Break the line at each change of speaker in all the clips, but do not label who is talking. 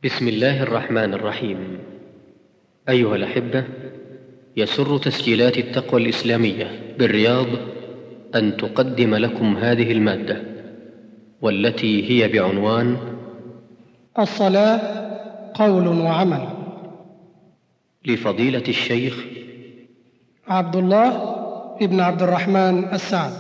بسم الله الرحمن الرحيم. أيها الأحبة، يسر تسجيلات التقوى الإسلامية بالرياض أن تقدم لكم هذه المادة، والتي هي بعنوان
الصلاة قول وعمل،
لفضيلة الشيخ
عبد الله بن عبد الرحمن السعد.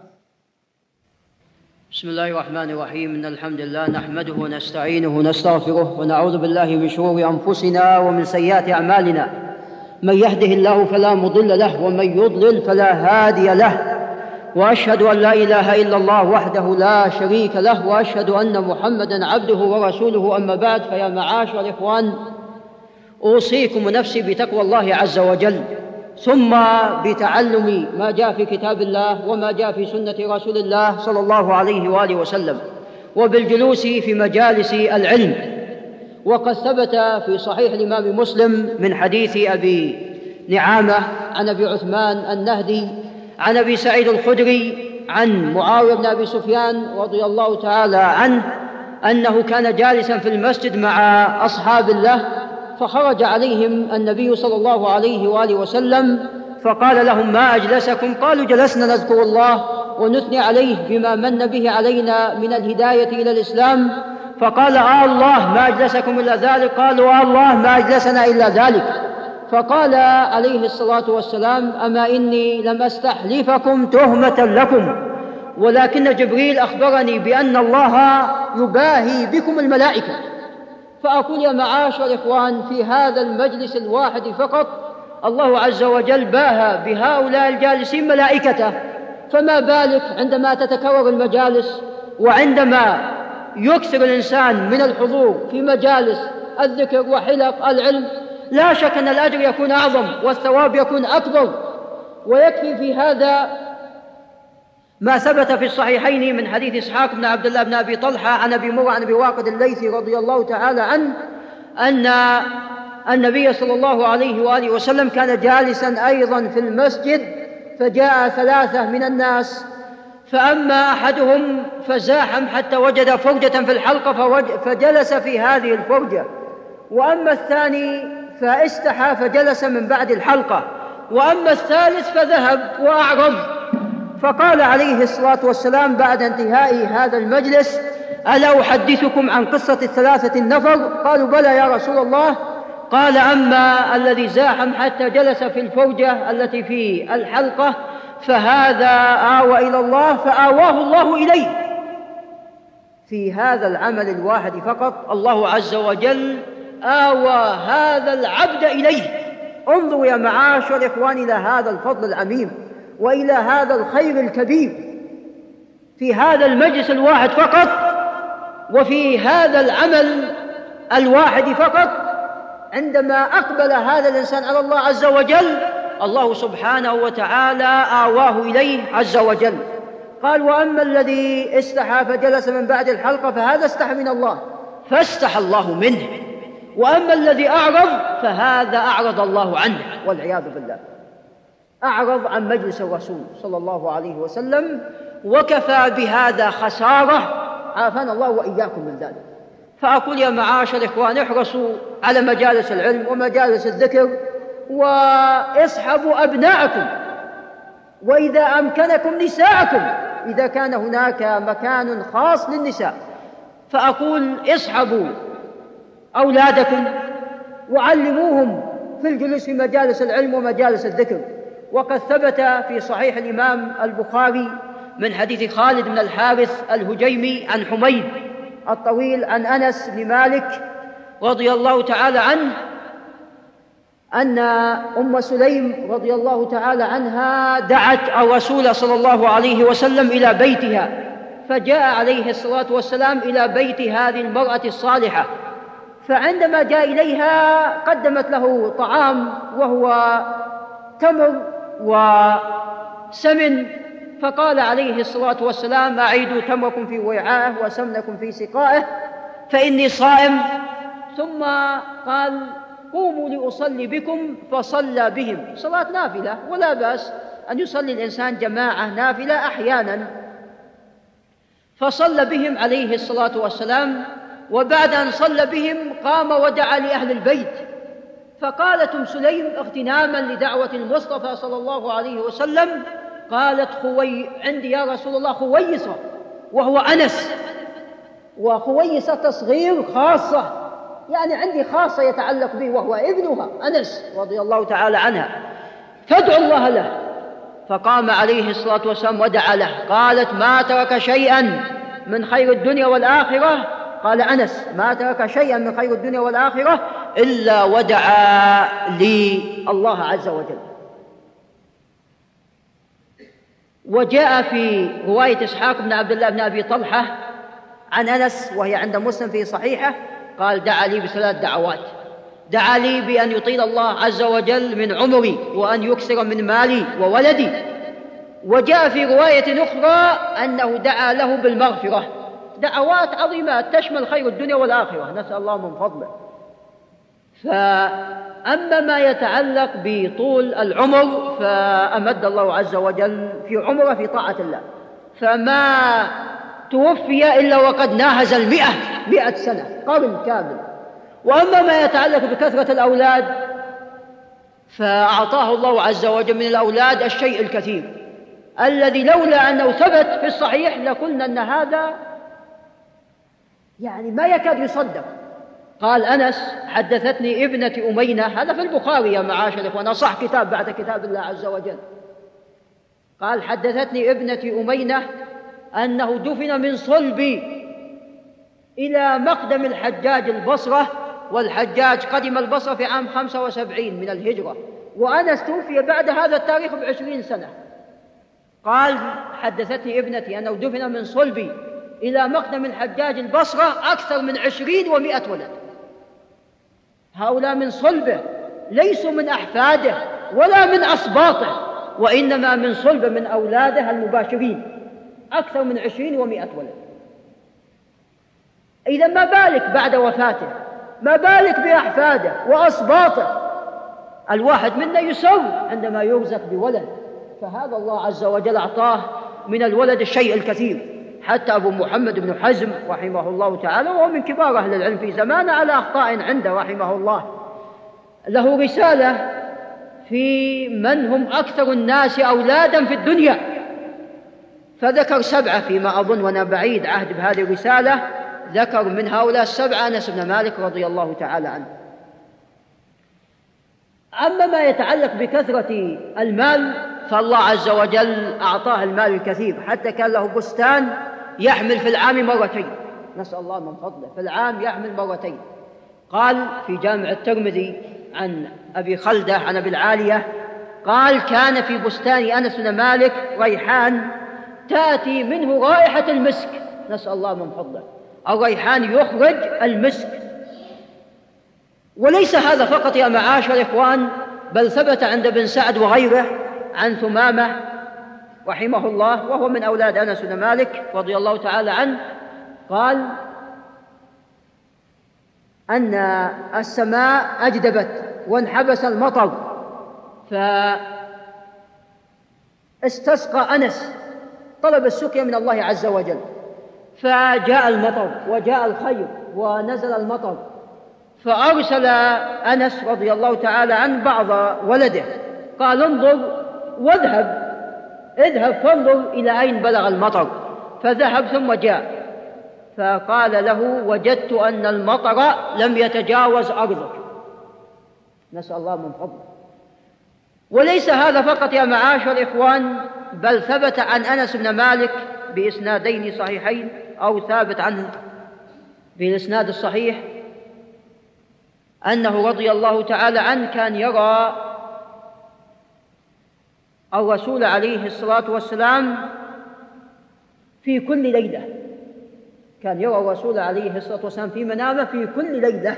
بسم الله الرحمن الرحيم. إن الحمد لله نحمده ونستعينه ونستغفره ونعوذ بالله من شرور أنفسنا ومن سيئات أعمالنا. من يهده الله فلا مضل له ومن يضلل فلا هادي له، وأشهد أن لا إله إلا الله وحده لا شريك له، وأشهد أن محمدًا عبده ورسوله. أما بعد، فيا معاشر الإخوان، أوصيكم ونفسي بتقوى الله عز وجل، ثم بتعلم ما جاء في كتاب الله وما جاء في سنة رسول الله صلى الله عليه وآله وسلم، وبالجلوس في مجالس العلم. وقد ثبت في صحيح الإمام مسلم من حديث أبي نعامة عن أبي عثمان النهدي عن أبي سعيد الخدري عن معاوية بن أبي سفيان رضي الله تعالى عنه أنه كان جالسا في المسجد مع أصحاب الله، فخرج عليهم النبي صلى الله عليه وآله وسلم فقال لهم: ما أجلسكم؟ قالوا: جلسنا نذكر الله ونثني عليه بما من به علينا من الهداية إلى الإسلام. فقال: الله ما أجلسكم إلا ذلك؟ قالوا: الله ما أجلسنا إلا ذلك. فقال عليه الصلاة والسلام: أما إني لم أستحلفكم تهمة لكم، ولكن جبريل أخبرني بأن الله يباهي بكم الملائكة. فأقول يا معاشر الإخوان، في هذا المجلس الواحد فقط الله عز وجل باهى بهؤلاء الجالسين ملائكته، فما بالك عندما تتكرر المجالس وعندما يكثر الإنسان من الحضور في مجالس الذكر وحلق العلم؟ لا شك أن الأجر يكون أعظم والثواب يكون أكبر. ويكفي في هذا ما ثبت في الصحيحين من حديث إسحاق بن عبد الله بن أبي طلحة عن أبي مرة عن أبي واقد الليثي رضي الله تعالى عنه أن النبي صلى الله عليه وآله وسلم كان جالسا أيضا في المسجد، فجاء ثلاثة من الناس، فأما أحدهم فزاحم حتى وجد فرجة في الحلقة فجلس في هذه الفرجة، وأما الثاني فاستحى فجلس من بعد الحلقة، وأما الثالث فذهب وأعرض. فقال عليه الصلاة والسلام بعد انتهاء هذا المجلس: ألا أحدثكم عن قصة الثلاثة النفر؟ قالوا: بلى يا رسول الله. قال: أما الذي زاحم حتى جلس في الفوجة التي في الحلقة فهذا آوى إلى الله فآواه الله إليه. في هذا العمل الواحد فقط الله عز وجل آوى هذا العبد إليه. انظروا يا معاشر الإخوان إلى هذا الفضل العميم وإلى هذا الخير الكبير في هذا المجلس الواحد فقط، وفي هذا العمل الواحد فقط. عندما أقبل هذا الإنسان على الله عز وجل، الله سبحانه وتعالى آواه إليه عز وجل. قال: وأما الذي استحى فجلس من بعد الحلقة فهذا استحى من الله فاستحى الله منه، وأما الذي أعرض فهذا أعرض الله عنه والعياذ بالله. أعرض عن مجلس الرسول صلى الله عليه وسلم، وكفى بهذا خسارة، عافانا الله وإياكم من ذلك. فأقول يا معاشر الإخوان، احرصوا على مجالس العلم ومجالس الذكر، واصحبوا أبناءكم، وإذا أمكنكم نساءكم إذا كان هناك مكان خاص للنساء. فأقول اصحبوا أولادكم وعلموهم في الجلوس في مجالس العلم ومجالس الذكر. وقد ثبت في صحيح الإمام البخاري من حديث خالد بن الحارث الهجيمي عن حميد الطويل عن أنس بن مالك رضي الله تعالى عنه أن أم سليم رضي الله تعالى عنها دعت الرسول صلى الله عليه وسلم إلى بيتها، فجاء عليه الصلاة والسلام إلى بيت هذه المرأة الصالحة، فعندما جاء إليها قدمت له طعام وهو تمر وسمن، فقال عليه الصلاة والسلام: أعيدوا تمركم في وعائه وسمنكم في سقائه فإني صائم. ثم قال: قوموا لأصلي بكم، فصلى بهم صلاة نافلة، ولا بأس أن يصلي الإنسان جماعة نافلة أحيانا. فصلى بهم عليه الصلاة والسلام، وبعد أن صلى بهم قام ودعا لأهل البيت. فقالت أم سليم اغتناما لدعوة المصطفى صلى الله عليه وسلم، قالت عندي يا رسول الله خويصة وهو أنس، وخويصة تصغير خاصة، يعني عندي خاصة يتعلق به وهو ابنها أنس رضي الله تعالى عنها، فادعوا الله له. فقام عليه الصلاة والسلام ودعا له. قالت ما ترك شيئا من خير الدنيا والآخرة، قال أنس ما ترك شيئا من خير الدنيا والآخرة إلا ودعا لي الله عز وجل. وجاء في رواية إسحاق بن عبد الله بن أبي طلحة عن أنس وهي عند مسلم في صحيحه، قال دعا لي ب3 دعوات: دعا لي بأن يطيل الله عز وجل من عمري وأن يكثر من مالي وولدي. وجاء في رواية أخرى أنه دعا له بالمغفرة. دعوات عظيمات تشمل خير الدنيا والآخرة، نسأل الله من فضله. فأما ما يتعلق بطول العمر فأمد الله عز وجل في عمره في طاعة الله، فما توفي إلا وقد ناهز 100 سنة، قرن كامل. وأما ما يتعلق بكثرة الأولاد فأعطاه الله عز وجل من الأولاد الشيء الكثير الذي لولا أنه ثبت في الصحيح لقلنا أن هذا يعني ما يكاد يصدق. قال أنس حدثتني ابنة أمينة، هذا في البخاري يا معاشر الإخوان، أصح كتاب بعد كتاب الله عز وجل. قال حدثتني ابنة أمينة أنه دفن من صلبي إلى مقدم الحجاج البصرة، والحجاج قدم البصرة في عام 75 من الهجرة، وأنس توفي بعد هذا التاريخ ب20 سنة. قال حدثتني ابنتي أنه دفن من صلبي إلى مقدم الحجاج البصرة أكثر من 20 و100 ولد. هؤلاء من صلبه، ليسوا من أحفاده ولا من أصباطه، وإنما من صلبه، من أولاده المباشرين، أكثر من 20 و100 ولد. إذا ما بالك بعد وفاته، ما بالك بأحفاده وأصباطه. الواحد منا يسر عندما يرزق بولد، فهذا الله عز وجل أعطاه من الولد الشيء الكثير. حتى أبو محمد بن حزم رحمه الله تعالى، وهو من كبار أهل العلم في زمانه على أخطاء عنده رحمه الله، له رسالة في من هم أكثر الناس أولادا في الدنيا، فذكر 7 فيما أظن، وأنا بعيد عهد بهذه الرسالة، ذكر من هؤلاء 7 أنس بن مالك رضي الله تعالى عنه. أما ما يتعلق بكثرة المال فالله عز وجل أعطاه المال الكثير، حتى كان له بستان يحمل في العام 2 نسأل الله من فضله، في العام يحمل 2. قال في جامع الترمذي عن أبي خلدة عن أبي العالية قال كان في بستان أنس بن مالك ريحان تأتي منه رائحة المسك، نسأل الله من فضله، الريحان يخرج المسك. وليس هذا فقط يا معاشر الإخوان، بل ثبت عند ابن سعد وغيره عن ثمامة رحمه الله وهو من أولاد أنس بن مالك رضي الله تعالى عنه، قال أن السماء أجدبت وانحبس المطر، فاستسقى أنس، طلب السقيا من الله عز وجل، فجاء المطر وجاء الخير ونزل المطر، فأرسل أنس رضي الله تعالى عنه بعض ولده قال انظر اذهب فانظر إلى أين بلغ المطر، فذهب ثم جاء فقال له وجدت أن المطر لم يتجاوز أرضك، نسأل الله من فضله. وليس هذا فقط يا معاشر الإخوان، بل ثبت عن أنس بن مالك بإسنادين صحيحين، أو ثابت عنه بالإسناد الصحيح، أنه رضي الله تعالى عنه كان يرى الرسول عليه الصلاة والسلام في كل ليلة، كان يرى الرسول عليه الصلاة والسلام في منامه في كل ليلة.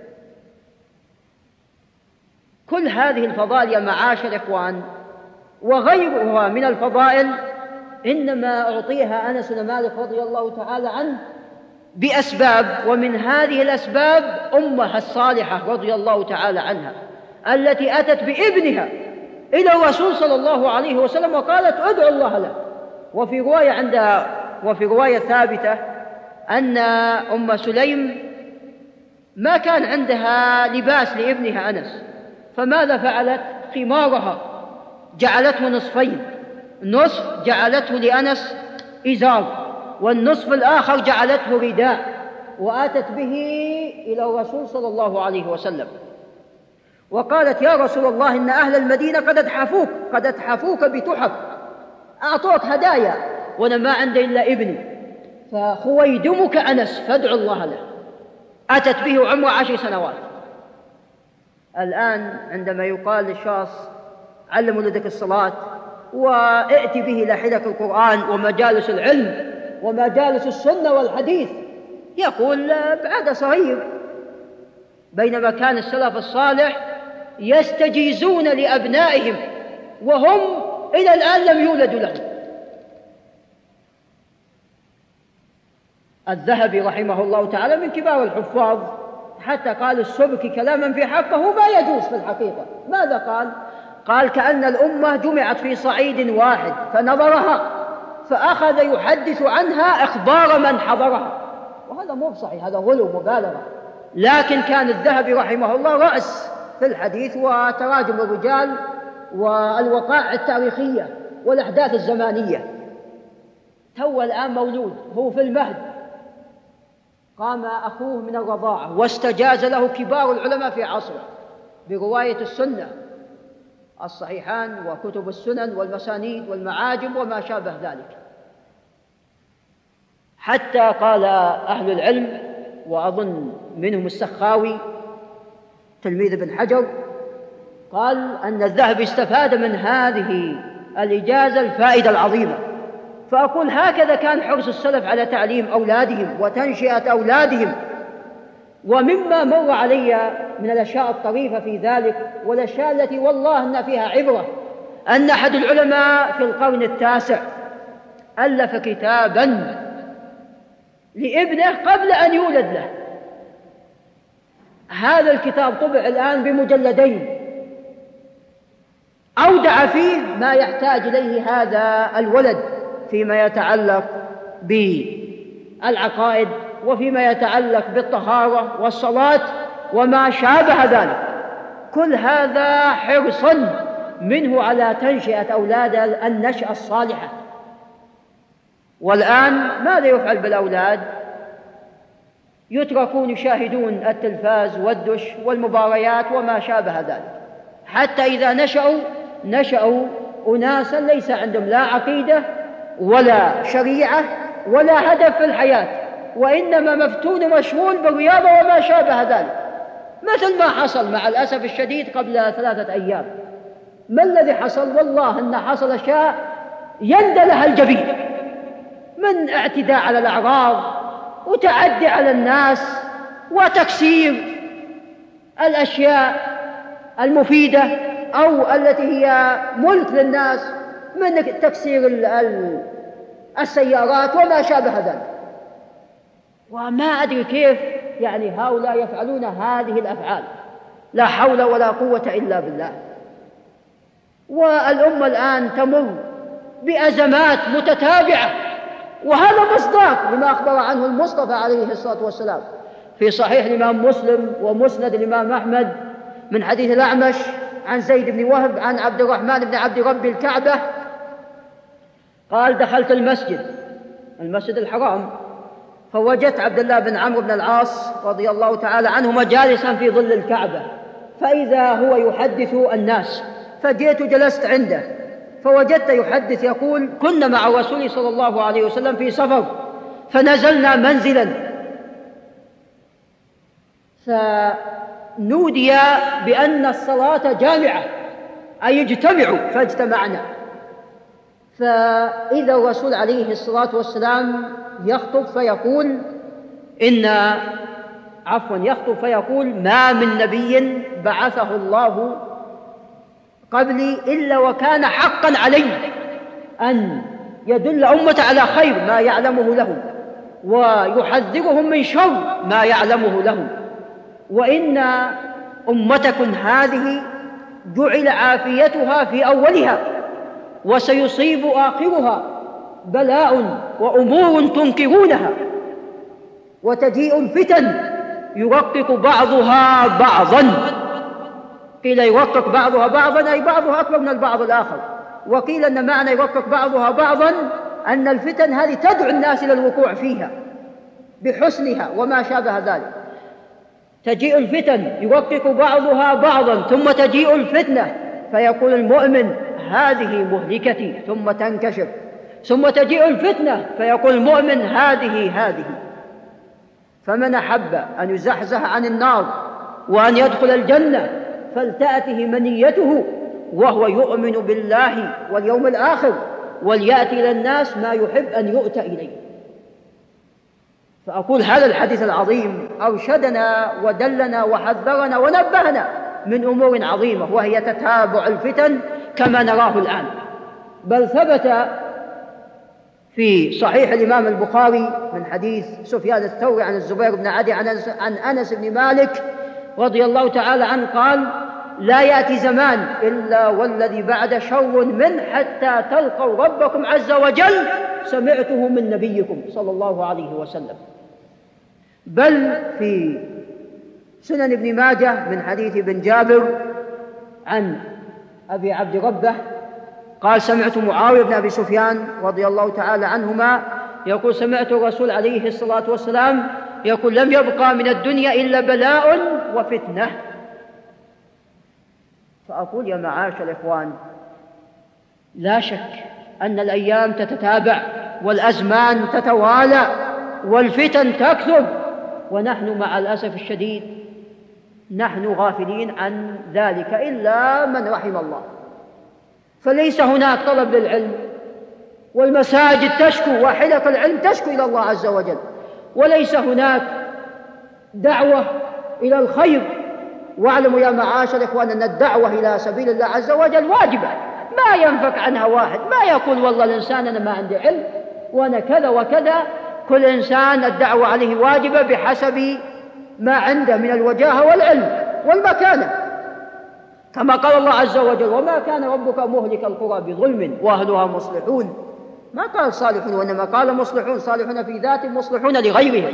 كل هذه الفضائل يا معاشر الإخوان وغيرها من الفضائل إنما أعطيها أنس بن مالك رضي الله تعالى عنه بأسباب، ومن هذه الأسباب أمها الصالحة رضي الله تعالى عنها التي أتت بابنها إلى الرسول صلى الله عليه وسلم وقالت ادعو الله له. وفي رواية ثابتة أن أم سليم ما كان عندها لباس لابنها أنس، فماذا فعلت؟ خمارها جعلته نصفين، نصف جعلته لأنس إزار، والنصف الآخر جعلته رداء، وآتت به إلى الرسول صلى الله عليه وسلم وقالت: يا رسول الله، إن أهل المدينة قد أتحفوك بتحف، أعطوك هدايا، وأنا ما عندي إلا ابني، فخويدمك أنس فادعوا الله له. أتت به عمره 10 سنوات. الآن عندما يقال للشخص: علم ولدك الصلاة وائت به إلى حلق القرآن ومجالس العلم ومجالس السنة والحديث، يقول بعد صغير، بينما كان السلف الصالح يستجيزون لأبنائهم وهم إلى الآن لم يولدوا لهم. الذهبي رحمه الله تعالى من كبار الحفاظ، حتى قال السبكي كلاما في حقه ما يجوز في الحقيقة. ماذا قال؟ قال: كأن الأمة جمعت في صعيد واحد فنظرها فأخذ يحدث عنها إخبار من حضرها، وهذا مو صحيح، هذا غلو مبالغة. لكن كان الذهبي رحمه الله رأس في الحديث وتراجم الرجال والوقائع التاريخية والأحداث الزمانية. تو الآن مولود، هو في المهد، قام أخوه من الرضاعة واستجاز له كبار العلماء في عصره برواية السنة، الصحيحان وكتب السنن والمسانيد والمعاجم وما شابه ذلك، حتى قال أهل العلم، وأظن منهم السخاوي تلميذ ابن حجر، قال أن الذهبي استفاد من هذه الإجازة الفائدة العظيمة. فأقول هكذا كان حرص السلف على تعليم أولادهم وتنشئة أولادهم. ومما مر علي من الأشياء الطريفة في ذلك والأشياء التي والله أن فيها عبرة، أن أحد العلماء في القرن التاسع ألف كتابا لابنه قبل أن يولد له. هذا الكتاب طبع الآن بمجلدين، أودع فيه ما يحتاج إليه هذا الولد فيما يتعلق بالعقائد وفيما يتعلق بالطهارة والصلاة وما شابه ذلك. كل هذا حرصا منه على تنشئة أولاد النشأة الصالحة. والآن ماذا يفعل بالأولاد؟ يتركون يشاهدون التلفاز والدش والمباريات وما شابه ذلك، حتى إذا نشأوا أناسا ليس عندهم لا عقيدة ولا شريعة ولا هدف في الحياة، وإنما مفتون مشغول بالرياضة وما شابه ذلك، مثل ما حصل مع الأسف الشديد قبل 3 أيام. ما الذي حصل؟ والله أن حصل أشياء يندى لها الجبين، من اعتداء على الأعراض وتعدي على الناس وتكسير الأشياء المفيدة أو التي هي ملك للناس، من تكسير السيارات وما شابه ذلك. وما أدري كيف يعني هؤلاء يفعلون هذه الأفعال، لا حول ولا قوة إلا بالله. والأمة الآن تمر بأزمات متتابعة، وهذا مصداق لما أخبر عنه المصطفى عليه الصلاة والسلام في صحيح الإمام مسلم ومسند الإمام أحمد من حديث الأعمش عن زيد بن وهب عن عبد الرحمن بن عبد رب الكعبة قال: دخلت المسجد الحرام فوجدت عبد الله بن عمرو بن العاص رضي الله تعالى عنهما جالسا في ظل الكعبة، فإذا هو يحدث الناس، فجئت جلست عنده فوجدت يحدث يقول: كنا مع الرسول صلى الله عليه وسلم في سفر فنزلنا منزلا فنودي بأن الصلاة جامعة أي اجتمعوا، فاجتمعنا. فإذا الرسول عليه الصلاة والسلام يخطب فيقول: ما من نبي بعثه الله قبلي إلا وكان حقا عليه أن يدل أمة على خير ما يعلمه لهم ويحذرهم من شر ما يعلمه لهم، وإن أمتكم هذه جعل عافيتها في أولها وسيصيب آخرها بلاء وأمور تنكرونها. وتجيء الفتن يرقق بعضها بعضا. قيل يرقق بعضها بعضا أي بعضها أكبر من البعض الآخر، وقيل أن معنى يرقق بعضها بعضا أن الفتن هذه تدعو الناس إلى الوقوع فيها بحسنها وما شابه ذلك. تجيء الفتن يرقق بعضها بعضا، ثم تجيء الفتنة فيقول المؤمن هذه مهلكتي ثم تنكشف، ثم تجيء الفتنة فيقول المؤمن هذه. فمن أحب أن يزحزح عن النار وأن يدخل الجنة فلتأته منيته وهو يؤمن بالله واليوم الآخر، وليأتي إلى الناس ما يحب أن يؤتى إليه. فأقول هذا الحديث العظيم أرشدنا ودلنا وحذرنا ونبهنا من أمور عظيمة، وهي تتابع الفتن كما نراه الآن. بل ثبت في صحيح الإمام البخاري من حديث سفيان الثوري عن الزبير بن عدي عن أنس بن مالك رضي الله تعالى عنه قال: لا يأتي زمان إلا والذي بعد شر منه حتى تلقوا ربكم عز وجل، سمعته من نبيكم صلى الله عليه وسلم. بل في سنن ابن ماجه من حديث ابن جابر عن أبي عبد ربه قال: سمعت معاوية بن أبي سفيان رضي الله تعالى عنهما يقول: سمعت الرسول عليه الصلاة والسلام يقول: لم يبقى من الدنيا إلا بلاء وفتنة. فأقول يا معاشر الإخوان، لا شك أن الأيام تتتابع والأزمان تتوالى والفتن تكثر، ونحن مع الأسف الشديد نحن غافلين عن ذلك إلا من رحم الله. فليس هناك طلب للعلم، والمساجد تشكو وحلق العلم تشكو إلى الله عز وجل، وليس هناك دعوة إلى الخير. واعلموا يا معاشر الإخوان أن الدعوة إلى سبيل الله عز وجل واجبة، ما ينفك عنها واحد، ما يقول والله الإنسان أنا ما عندي علم وأنا كذا وكذا. كل إنسان الدعوة عليه واجبة بحسب ما عنده من الوجاهة والعلم والمكانة، كما قال الله عز وجل: وما كان ربك مهلك القرى بظلم وأهلها مصلحون. ما قال صالحون وإنما قال مصلحون، صالحون في ذات مصلحون لغيرهم.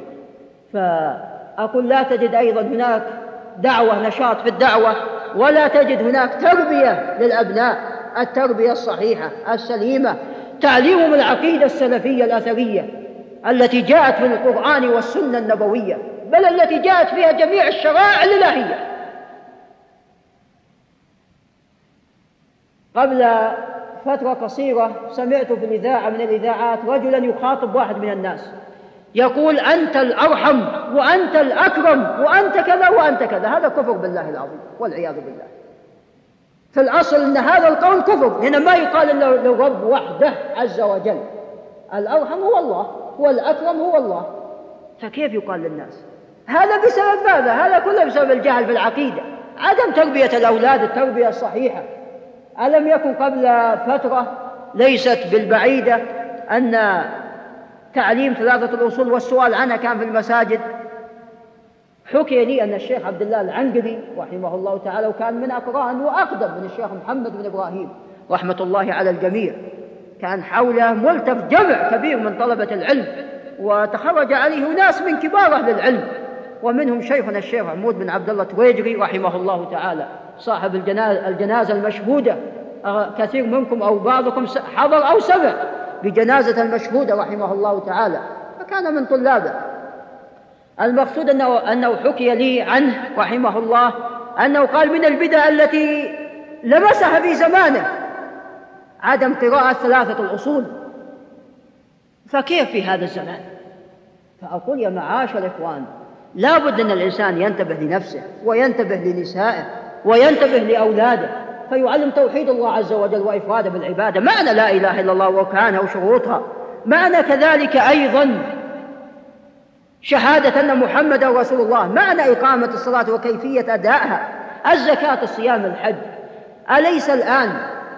فأقول لا تجد أيضا هناك دعوة نشاط في الدعوة، ولا تجد هناك تربية للأبناء، التربية الصحيحة السليمة، تعليمهم العقيدة السلفية الأثرية التي جاءت في القرآن والسنة النبوية، بل التي جاءت فيها جميع الشرائع الإلهية. قبل فترة قصيرة سمعت في الإذاعة من الإذاعات رجلا يخاطب واحد من الناس يقول: أنت الأرحم وأنت الأكرم وأنت كذا وأنت كذا. هذا كفر بالله العظيم والعياذ بالله. في الأصل أن هذا القول كفر، هنا ما يقال إلا للرب وحده عز وجل. الأرحم هو الله والأكرم هو الله، فكيف يقال للناس هذا؟ بسبب ماذا؟ هذا كله بسبب الجهل بالعقيدة، عدم تربية الأولاد التربية الصحيحة. ألم يكن قبل فترة ليست بالبعيدة أن تعليم 3 الأصول والسؤال عنها كان في المساجد؟ حكي لي أن الشيخ عبد الله العنقبي رحمه الله تعالى، وكان من أقران وأقدم من الشيخ محمد بن إبراهيم رحمة الله على الجميع، كان حوله ملتف جمع كبير من طلبة العلم، وتخرج عليه ناس من كبار أهل العلم، ومنهم شيخنا الشيخ عمود بن عبد الله تويجري رحمه الله تعالى، صاحب الجنازة المشهودة. كثير منكم أو بعضكم حضر أو سمع بجنازة المشهودة رحمه الله تعالى، فكان من طلابه. المقصود أنه حكي لي عنه رحمه الله أنه قال: من البدع التي لمسها في زمانه عدم قراءة 3 الأصول، فكيف في هذا الزمان؟ فأقول يا معاشر الإخوان، لا بد أن الإنسان ينتبه لنفسه وينتبه لنسائه وينتبه لأولاده، فيعلم توحيد الله عز وجل وإفراده بالعبادة، معنى لا إله إلا الله وأركانها وشروطها، معنى كذلك أيضا شهادة أن محمد رسول الله، معنى إقامة الصلاة وكيفية أدائها، الزكاة، الصيام، الحج. أليس الآن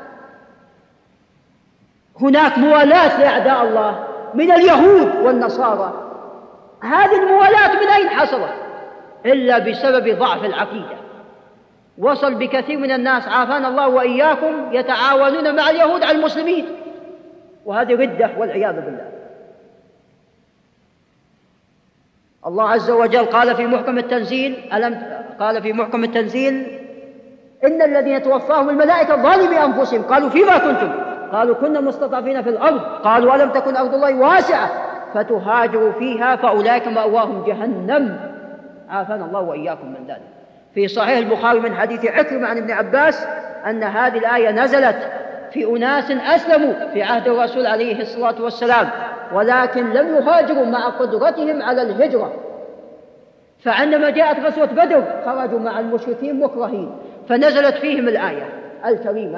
هناك موالاة لأعداء الله من اليهود والنصارى؟ هذه الموالاة من أين حصلت؟ إلا بسبب ضعف العقيدة. وصل بكثير من الناس عافانا الله وإياكم يتعاونون مع اليهود على المسلمين، وهذه ردة والعياذ بالله. الله عز وجل قال في محكم التنزيل قال في محكم التنزيل: إن الذين توفاهم الملائكة ظالمي أنفسهم قالوا فيما كنتم؟ قالوا كنا مستضعفين في الأرض. قالوا ألم تكن أرض الله واسعة فتهاجروا فيها فأولئك مأواهم جهنم. عافانا الله وإياكم من ذلك. في صحيح البخاري من حديث عكرمة عن ابن عباس أن هذه الآية نزلت في أناس أسلموا في عهد الرسول عليه الصلاة والسلام، ولكن لم يهاجروا مع قدرتهم على الهجرة، فعندما جاءت غزوة بدر خرجوا مع المشركين مكرهين، فنزلت فيهم الآية الكريمة.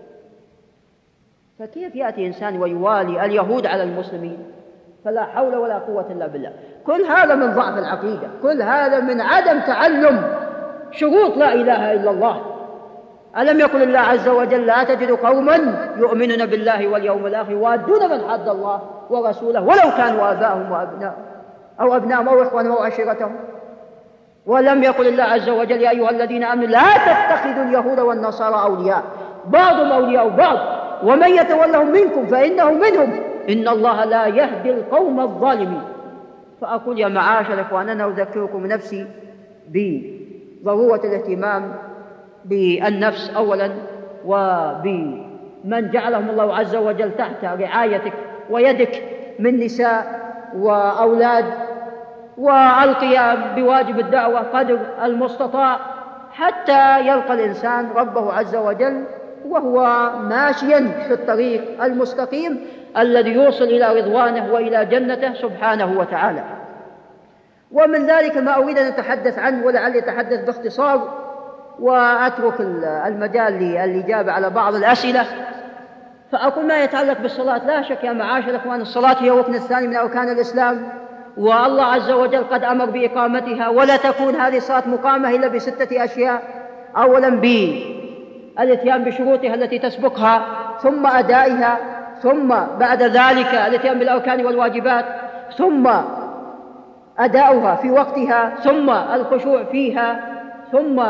فكيف يأتي إنسان ويوالي اليهود على المسلمين؟ فلا حول ولا قوة إلا بالله. كل هذا من ضعف العقيدة، كل هذا من عدم تعلم شروط لا إله إلا الله. ألم يقل الله عز وجل: لا تجد قوما يؤمنون بالله واليوم الآخر يوادون من حد الله ورسوله ولو كانوا آباءهم أبناءهم أو إخوانهم أو عشيرتهم. ولم يقل الله عز وجل: يا أيها الذين آمنوا لا تتخذوا اليهود والنصارى أولياء بعضهم أولياء بعض ومن يتولهم منكم فإنه منهم إن الله لا يهدي القوم الظالمين. فأقول يا معاشر إخواننا أذكركم نفسي بضرورة الاهتمام بالنفس أولا، وبمن جعلهم الله عز وجل تحت رعايتك ويدك من نساء وأولاد، والقيام بواجب الدعوة قدر المستطاع حتى يلقى الإنسان ربه عز وجل وهو ماشيا في الطريق المستقيم الذي يوصل إلى رضوانه وإلى جنته سبحانه وتعالى. ومن ذلك ما أريد أن أتحدث عنه، ولعلي أتحدث باختصار وأترك المجال للإجابة على بعض الأسئلة. فأقول ما يتعلق بالصلاة: لا شك يا معاشر الإخوان الصلاة هي ركن الثاني من أركان الإسلام، والله عز وجل قد أمر بإقامتها، ولا تكون هذه الصلاة مقامة إلا بستة أشياء: أولا بالاتيان بشروطها التي تسبقها، ثم أدائها، ثم بعد ذلك الاتيان بالأركان والواجبات، ثم أداؤها في وقتها، ثم الخشوع فيها، ثم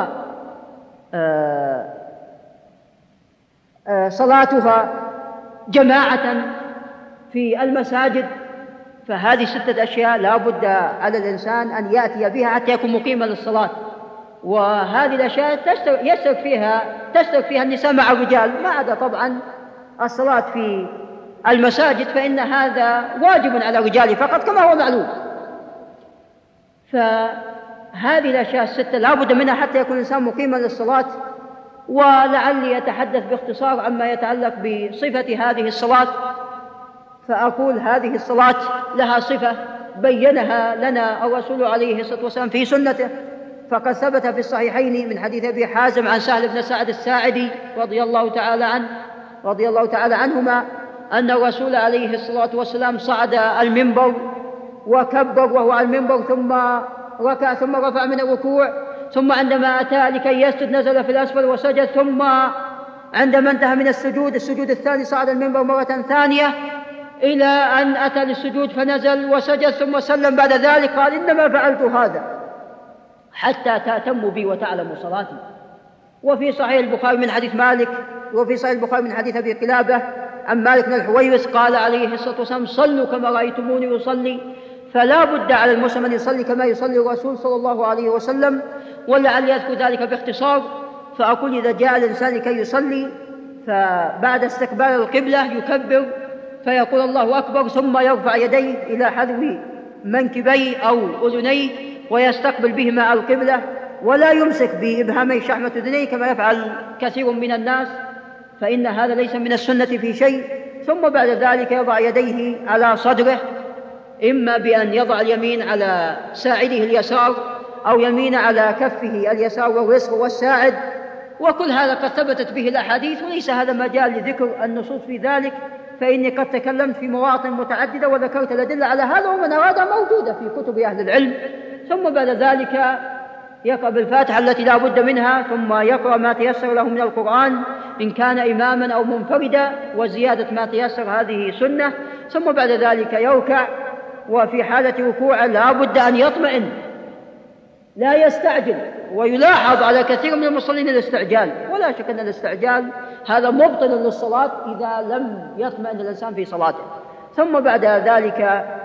صلاتها جماعة في المساجد. فهذه ستة أشياء لا بد على الإنسان أن يأتي بها حتى يكون مقيما للصلاة. وهذه الأشياء تشترك فيها النساء مع الرجال، ما عدا طبعا الصلاة في المساجد فإن هذا واجب على الرجال فقط كما هو معلوم. فهذه الأشياء الستة لا بد منها حتى يكون الإنسان مقيما للصلاة. ولعلي أتحدث باختصار عما يتعلق بصفة هذه الصلاة. فأقول هذه الصلاة لها صفة بينها لنا الرسول عليه الصلاة والسلام في سنته، فقد ثبت في الصحيحين من حديث أبي حازم عن سهل بن سعد الساعدي رضي الله تعالى عنهما أن الرسول عليه الصلاة والسلام صعد المنبر وكبر وهو على المنبر، ثم ركع ثم رفع من الركوع، ثم عندما أتى لكي يسجد نزل في الأسفل وسجد، ثم عندما انتهى من السجود الثاني صعد المنبر مرة ثانية إلى أن أتى للسجود فنزل وسجد ثم سلم. بعد ذلك قال: إنما فعلت هذا حتى تأتموا بي وتعلموا صلاتي. وفي صحيح البخاري من حديث أبي قلابة عن مالك بن الحويرث قال عليه الصلاة والسلام: صلوا كما رأيتموني أصلي. فلا بد على المسلم أن يصلي كما يصلي الرسول صلى الله عليه وسلم. ولعلي أذكر ذلك باختصار. فأقول إذا جاء الإنسان كي يصلي فبعد استقبال القبلة يكبر فيقول الله أكبر، ثم يرفع يديه إلى حذو منكبيه أو أذنيه ويستقبل بهما القبلة، ولا يمسك بإبهامي شحمة أذنيه كما يفعل كثير من الناس، فإن هذا ليس من السنة في شيء. ثم بعد ذلك يضع يديه على صدره، إما بأن يضع اليمين على ساعده اليسار أو يمين على كفه اليسار والوسط والساعد. وكل هذا قد ثبتت به الأحاديث، وليس هذا مجال لذكر النصوص في ذلك، فإني قد تكلمت في مواطن متعددة وذكرت الأدلة على هذا، ومن أراد موجودة في كتب أهل العلم. ثم بعد ذلك يقرأ بالفاتحة التي لا بد منها، ثم يقرأ ما تيسر له من القرآن إن كان إماما أو منفردا، وزيادة ما تيسر هذه سنة. ثم بعد ذلك يركع، وفي حالة ركوع لا بد أن يطمئن لا يستعجل. ويلاحظ على كثير من المصلين الاستعجال، ولا شك أن الاستعجال هذا مبطل للصلاة إذا لم يطمئن الإنسان في صلاته. ثم بعد ذلك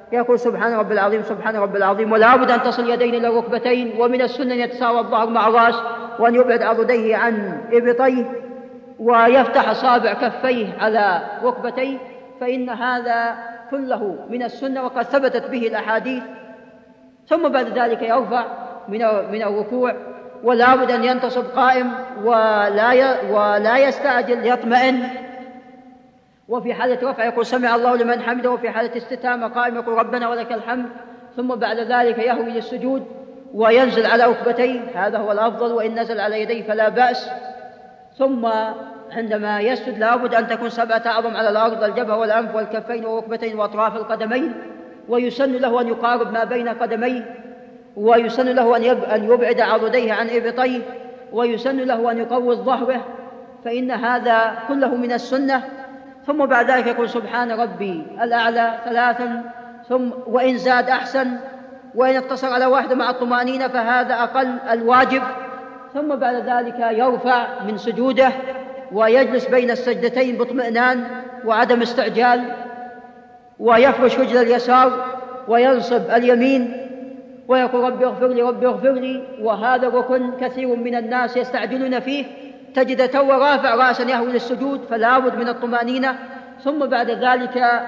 يقول سبحان رب العظيم سبحان رب العظيم، ولا بد أن تصل يدين إلى الركبتين، ومن السنة أن يتساوى الظهر مع الرأس، وأن يبعد عضديه عن إبطيه، ويفتح أصابع كفيه على ركبتيه، فإن هذا كله من السنة وقد ثبتت به الأحاديث. ثم بعد ذلك يرفع من الركوع، ولا بد أن ينتصب قائم ولا يستعجل، يطمئن، وفي حالة رفع يقول سمع الله لمن حمده، وفي حالة استتامة قائم يقول ربنا ولك الحمد. ثم بعد ذلك يهوي للسجود وينزل على ركبتيه، هذا هو الأفضل، وإن نزل على يديه فلا بأس. ثم عندما يسجد لابد أن تكون 7 أعظم على الأرض، الجبهة والأنف والكفين والركبتين وأطراف القدمين، ويسن له أن يقارب ما بين قدميه، ويسن له أن يبعد عضديه عن إبطيه، ويسن له أن يقوي ظهره، فإن هذا كله من السنة. ثم بعد ذلك يقول سبحان ربي الأعلى 3، ثم وإن زاد أحسن، وإن اقتصر على 1 مع الطمأنينة فهذا أقل الواجب. ثم بعد ذلك يرفع من سجوده ويجلس بين السجدتين باطمئنان وعدم استعجال، ويفرش رجل اليسار وينصب اليمين ويقول ربي اغفر لي ربي اغفر لي. وهذا ركن كثير من الناس يستعجلون فيه، تجد تو رافع رأسا يهوي للسجود، فلا بد من الطمأنينة. ثم بعد ذلك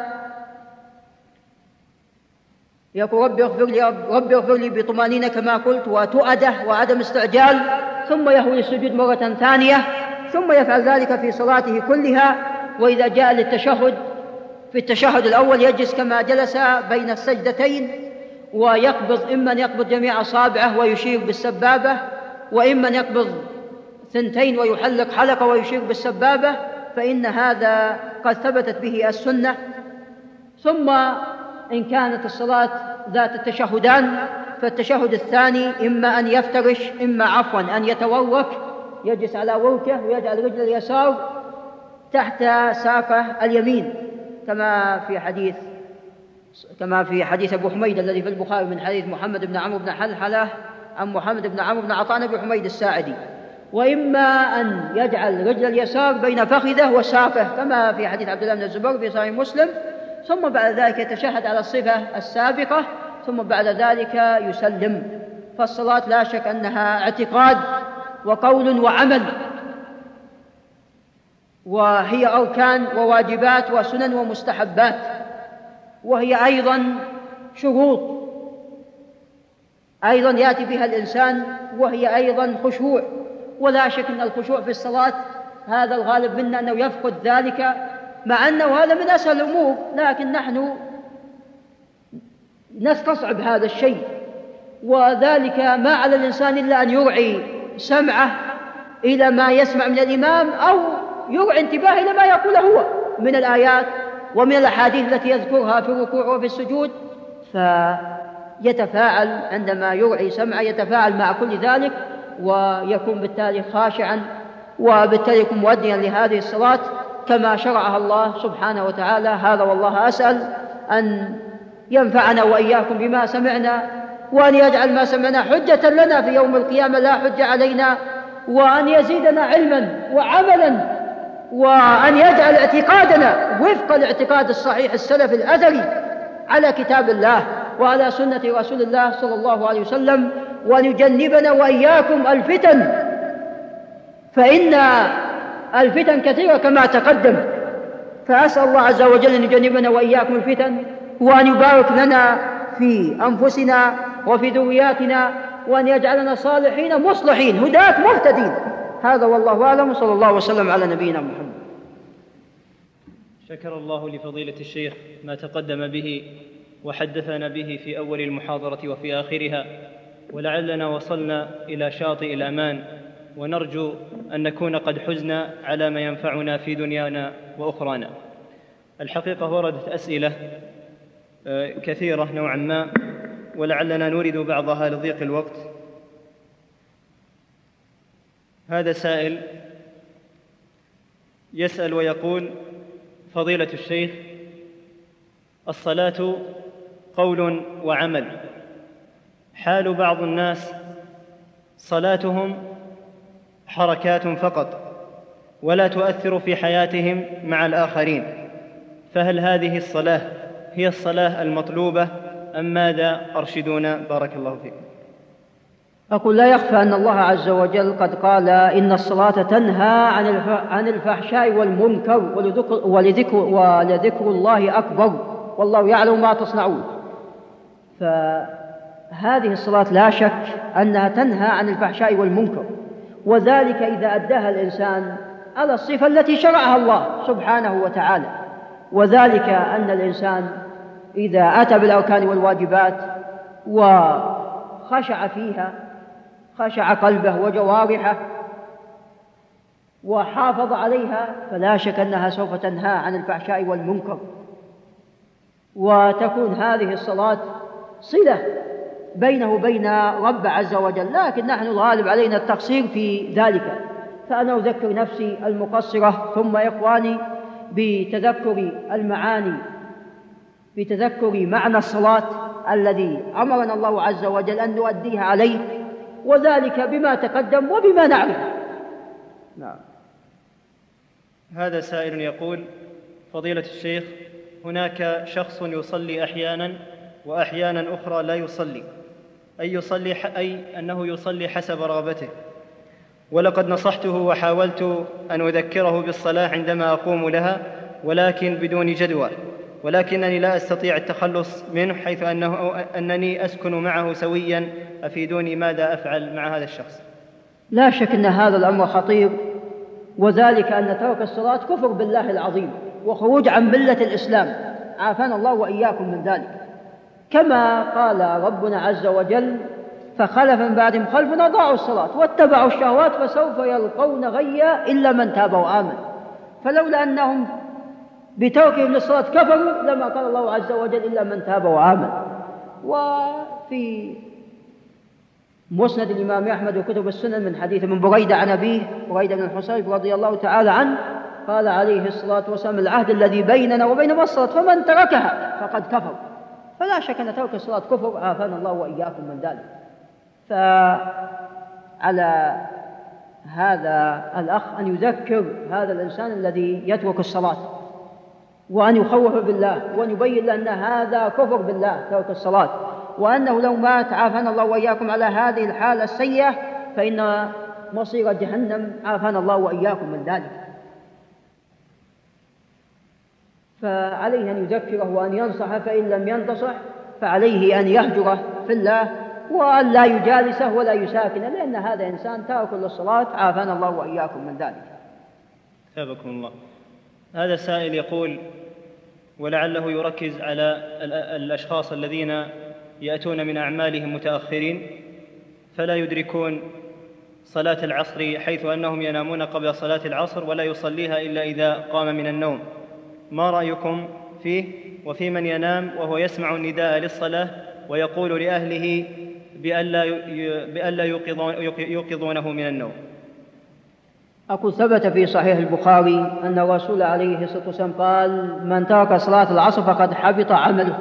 يقول ربي اغفر لي بطمأنينة كما قلت وتؤدة وعدم استعجال، ثم يهوي للسجود مرة ثانية، ثم يفعل ذلك في صلاته كلها. وإذا جاء للتشهد في التشهد الأول يجلس كما جلس بين السجدتين، ويقبض إما أن يقبض جميع أصابعه ويشير بالسبابة، وإما أن يقبض 2 ويحلق حلقة ويشير بالسبابة، فإن هذا قد ثبتت به السنة. ثم إن كانت الصلاة ذات التشهدان فالتشهد الثاني إما أن يفترش أن يتورك، يجلس على وركه ويجعل رجل اليسار تحت ساقه اليمين، كما في حديث أبو حميد الذي في البخاري من حديث محمد بن عمرو بن حلحلة عن محمد بن عمرو بن عطاء بن حميد الساعدي. وإما أن يجعل رجل اليسار بين فخذه وساقه كما في حديث عبد الله بن الزبير في صحيح مسلم، ثم بعد ذلك يتشهد على الصفة السابقة، ثم بعد ذلك يسلم. فالصلاة لا شك أنها اعتقاد وقول وعمل، وهي أركان وواجبات وسنن ومستحبات، وهي أيضا شروط أيضا يأتي بها الإنسان، وهي أيضا خشوع. ولا شك أن الخشوع في الصلاة هذا الغالب منا أنه يفقد ذلك، مع أنه هذا من أسهل الأمور، لكن نحن نستصعب هذا الشيء. وذلك ما على الإنسان إلا أن يرعي سمعه إلى ما يسمع من الإمام، أو يرعي انتباهه إلى ما يقوله هو من الآيات ومن الأحاديث التي يذكرها في الركوع وفي السجود، فيتفاعل عندما يرعي سمعه، يتفاعل مع كل ذلك، ويكون بالتالي خاشعا، وبالتالي يكون مؤديا لهذه الصلاة كما شرعها الله سبحانه وتعالى. هذا والله أسأل أن ينفعنا وإياكم بما سمعنا، وأن يجعل ما سمعنا حجة لنا في يوم القيامة لا حجة علينا، وأن يزيدنا علما وعملا، وأن يجعل اعتقادنا وفق الاعتقاد الصحيح السلف الأثري على كتاب الله وعلى سنة رسول الله صلى الله عليه وسلم، وأن يجنبنا وإياكم الفتن، فإن الفتن كثيرة كما تقدم. فأسأل الله عز وجل أن يجنبنا وإياكم الفتن، وأن يبارك لنا في أنفسنا وفي ذرياتنا، وأن يجعلنا صالحين مصلحين هداة مهتدين. هذا والله أعلم، وصلى الله وسلم على نبينا محمد.
شكر الله لفضيلة الشيخ ما تقدم به وحدثنا به في أول المحاضرة وفي آخرها، ولعلنا وصلنا إلى شاطئ الأمان، ونرجو أن نكون قد حزنا على ما ينفعنا في دنيانا وأخرانا. الحقيقة وردت أسئلة كثيرة نوعا ما، ولعلنا نورد بعضها لضيق الوقت. هذا سائل يسأل ويقول: فضيلة الشيخ، الصلاة قول وعمل، حال بعض الناس صلاتهم حركات فقط ولا تؤثر في حياتهم مع الآخرين، فهل هذه الصلاة هي الصلاة المطلوبة أم ماذا؟ أرشدونا بارك الله فيكم.
أقول لا يخفى أن الله عز وجل قد قال إن الصلاة تنهى عن الفحشاء والمنكر ولذكر الله أكبر والله يعلم ما تصنعون. فهذه الصلاة لا شك أنها تنهى عن الفحشاء والمنكر، وذلك إذا أداها الإنسان على الصفة التي شرعها الله سبحانه وتعالى، وذلك أن الإنسان إذا أتى بالأركان والواجبات وخشع فيها، خشع قلبه وجوارحه وحافظ عليها، فلا شك أنها سوف تنهى عن الفحشاء والمنكر، وتكون هذه الصلاة صلة بينه وبين رب عز وجل. لكن نحن الغالب علينا التقصير في ذلك، فأنا أذكر نفسي المقصرة ثم إخواني بتذكر المعاني، بتذكر معنى الصلاة الذي أمرنا الله عز وجل أن نؤديها عليه، وذلك بما تقدم وبما نعرف. نعم.
هذا سائل يقول: فضيلة الشيخ، هناك شخص يصلي أحيانا وأحيانا أخرى لا يصلي، أي أنه يصلي حسب رغبته، ولقد نصحته وحاولت أن أذكره بالصلاة عندما أقوم لها ولكن بدون جدوى، ولكنني لا أستطيع التخلص منه حيث أنني أسكن معه سويا. أفيدوني ماذا أفعل مع هذا الشخص؟
لا شك أن هذا الأمر خطير، وذلك أن ترك الصلاة كفر بالله العظيم وخروج عن ملة الإسلام، عافانا الله وإياكم من ذلك. كما قال ربنا عز وجل: فخلف من بعدهم خلف أضاعوا الصلاة واتبعوا الشهوات فسوف يلقون غيا إلا من تاب وآمن. فلولا أنهم بتركهم للصلاة كفروا لما قال الله عز وجل إلا من تاب وآمن. وفي مسند الإمام أحمد وكتب السنن من حديث من بريدة عن أبيه بريدة بن الحصيب رضي الله تعالى عنه قال عليه الصلاة والسلام: العهد الذي بيننا وبينهم الصلاة فمن تركها فقد كفر. فلا شك أن ترك الصلاة كفر، عافانا الله وإياكم من ذلك. فعلى هذا الأخ أن يذكر هذا الإنسان الذي يترك الصلاة وأن يخوف بالله وأن يبين له أن هذا كفر بالله ترك الصلاة، وأنه لو مات عافانا الله وإياكم على هذه الحالة السيئة فإن مصير جهنم، عافانا الله وإياكم من ذلك. فعليه أن يذكره وأن ينصح، فإن لم ينتصح فعليه أن يهجره في الله وأن لا يجالسه ولا يساكنه، لأن هذا إنسان تارك للصلاة، عافانا الله وإياكم من ذلك.
ثابكم الله. هذا السائل يقول، ولعله يركز على الأشخاص الذين يأتون من أعمالهم متأخرين فلا يدركون صلاة العصر، حيث أنهم ينامون قبل صلاة العصر ولا يصليها إلا إذا قام من النوم. ما رأيكم فيه وفي من ينام وهو يسمع النداء للصلاة ويقول لأهله بألا يوقظونه من النوم؟
أقول ثبت في صحيح البخاري أن الرسول عليه الصلاة والسلام قال: من ترك صلاة العصر فقد حبط عمله.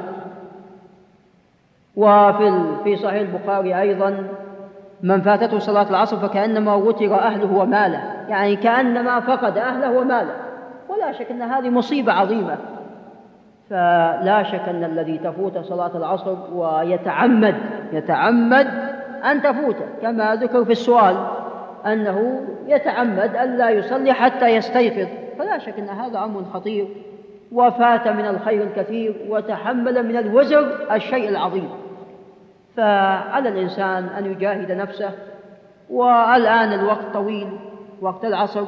وفي صحيح البخاري أيضا: من فاتته صلاة العصر فكأنما وتر أهله وماله، يعني كأنما فقد أهله وماله. ولا شك أن هذه مصيبة عظيمة. فلا شك أن الذي تفوت صلاة العصر ويتعمد أن تفوته، كما ذكر في السؤال أنه يتعمد أن لا يصلي حتى يستيقظ، فلا شك أن هذا أمر خطير، وفات من الخير الكثير وتحمل من الوزر الشيء العظيم. فعلى الإنسان أن يجاهد نفسه، والآن الوقت طويل، وقت العصر،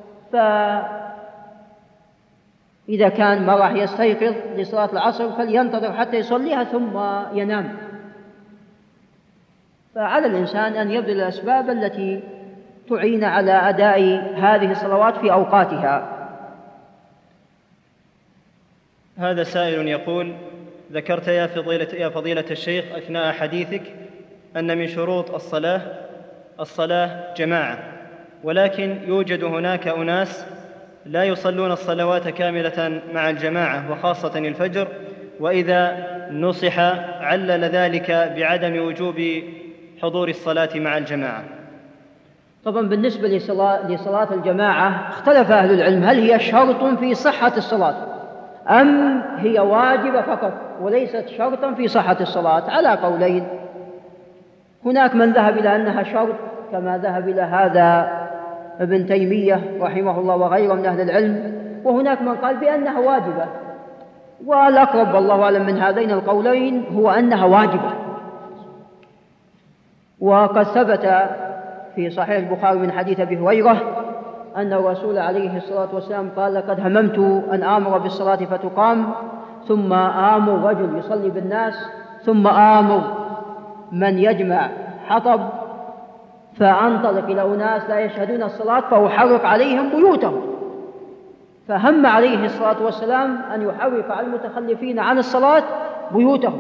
فإذا كان ما راح يستيقظ لصلاة العصر فلينتظر حتى يصليها ثم ينام. فعلى الإنسان أن يبذل الأسباب التي تعين على أداء هذه الصلوات في أوقاتها.
هذا سائل يقول: ذكرت يا فضيلة الشيخ أثناء حديثك أن من شروط الصلاة جماعة، ولكن يوجد هناك أناس لا يصلون الصلوات كاملة مع الجماعة وخاصة الفجر، وإذا نصح علل ذلك بعدم وجوب حضور الصلاة مع الجماعة.
طبعا بالنسبة لصلاة الجماعة اختلف أهل العلم هل هي شرط في صحة الصلاة أم هي واجبة فقط. وليست شرطا في صحة الصلاة على قولين. هناك من ذهب إلى أنها شرط كما ذهب إلى هذا ابن تيمية رحمه الله وغيره من أهل العلم، وهناك من قال بأنها واجبة، والأقرب والله أعلم من هذين القولين هو أنها واجبة. وقد ثبت في صحيح البخاري من حديث أبي هريرة أن الرسول عليه الصلاة والسلام قال: لقد هممت أن آمر بالصلاة فتقام، ثم آمر رجل يصلي بالناس، ثم آمر من يجمع حطب فأنطلق إلى أناس لا يشهدون الصلاة فأحرق عليهم بيوتهم. فهم عليه الصلاة والسلام أن يحرق على المتخلفين عن الصلاة بيوتهم.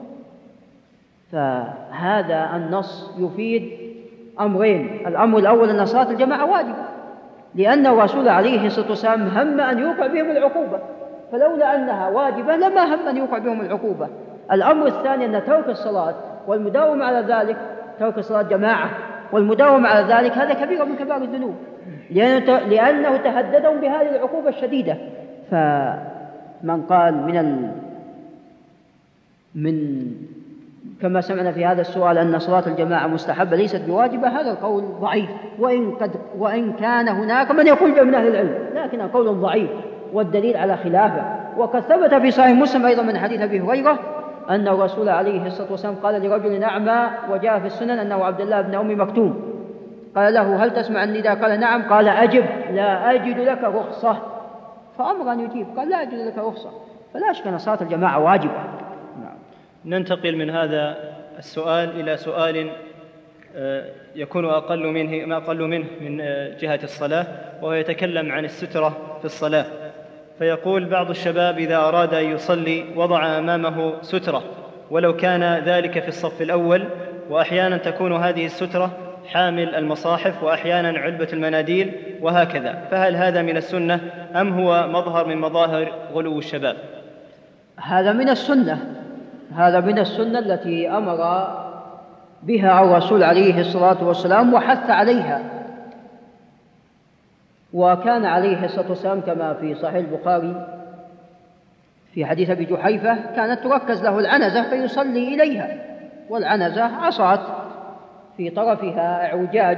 فهذا النص يفيد أمرين: الأمر الأول أن صلاة الجماعة واجبة، لأن الرسول عليه الصلاة والسلام هم أن يوقع بهم العقوبة، فلولا أنها واجبة لما هم أن يوقع بهم العقوبة. الأمر الثاني أن ترك الصلاة والمداومة على ذلك، ترك الصلاة جماعة والمداومة على ذلك، هذا كبيرة من كبار الذنوب، لأنه تهددهم بهذه العقوبة الشديدة. فمن قال من كما سمعنا في هذا السؤال أن صلاة الجماعة مستحبة ليست بواجبة، هذا القول ضعيف، وإن كان هناك من يقول من أهل العلم، لكن القول ضعيف والدليل على خلافه. وقد ثبت في صحيح مسلم أيضا من حديث أبي هريرة أن الرسول عليه الصلاة والسلام قال لرجل أعمى وجاء في السنن أنه عبد الله بن أم مكتوم، قال له: هل تسمع النداء؟ قال: نعم. قال: أجب، لا أجد لك رخصة. فأمر أن يجيب، قال: لا أجد لك رخصة. فلا شك أن صلاة الجماعة واجبة.
ننتقل من هذا السؤال إلى سؤال يكون ما أقل منه من جهة الصلاة، وهو يتكلم عن السترة في الصلاة. فيقول بعض الشباب إذا أراد أن يصلي وضع أمامه سترة، ولو كان ذلك في الصف الأول، وأحيانا تكون هذه السترة حامل المصاحف، وأحيانا علبة المناديل، وهكذا، فهل هذا من السنة أم هو مظهر من مظاهر غلو الشباب؟
هذا من السنة التي أمر بها الرسول عليه الصلاة والسلام وحث عليها. وكان عليه الصلاة والسلام كما في صحيح البخاري في حديث أبي جحيفة كانت تركز له العنزة فيصلي إليها، والعنزة عصات في طرفها اعوجاج،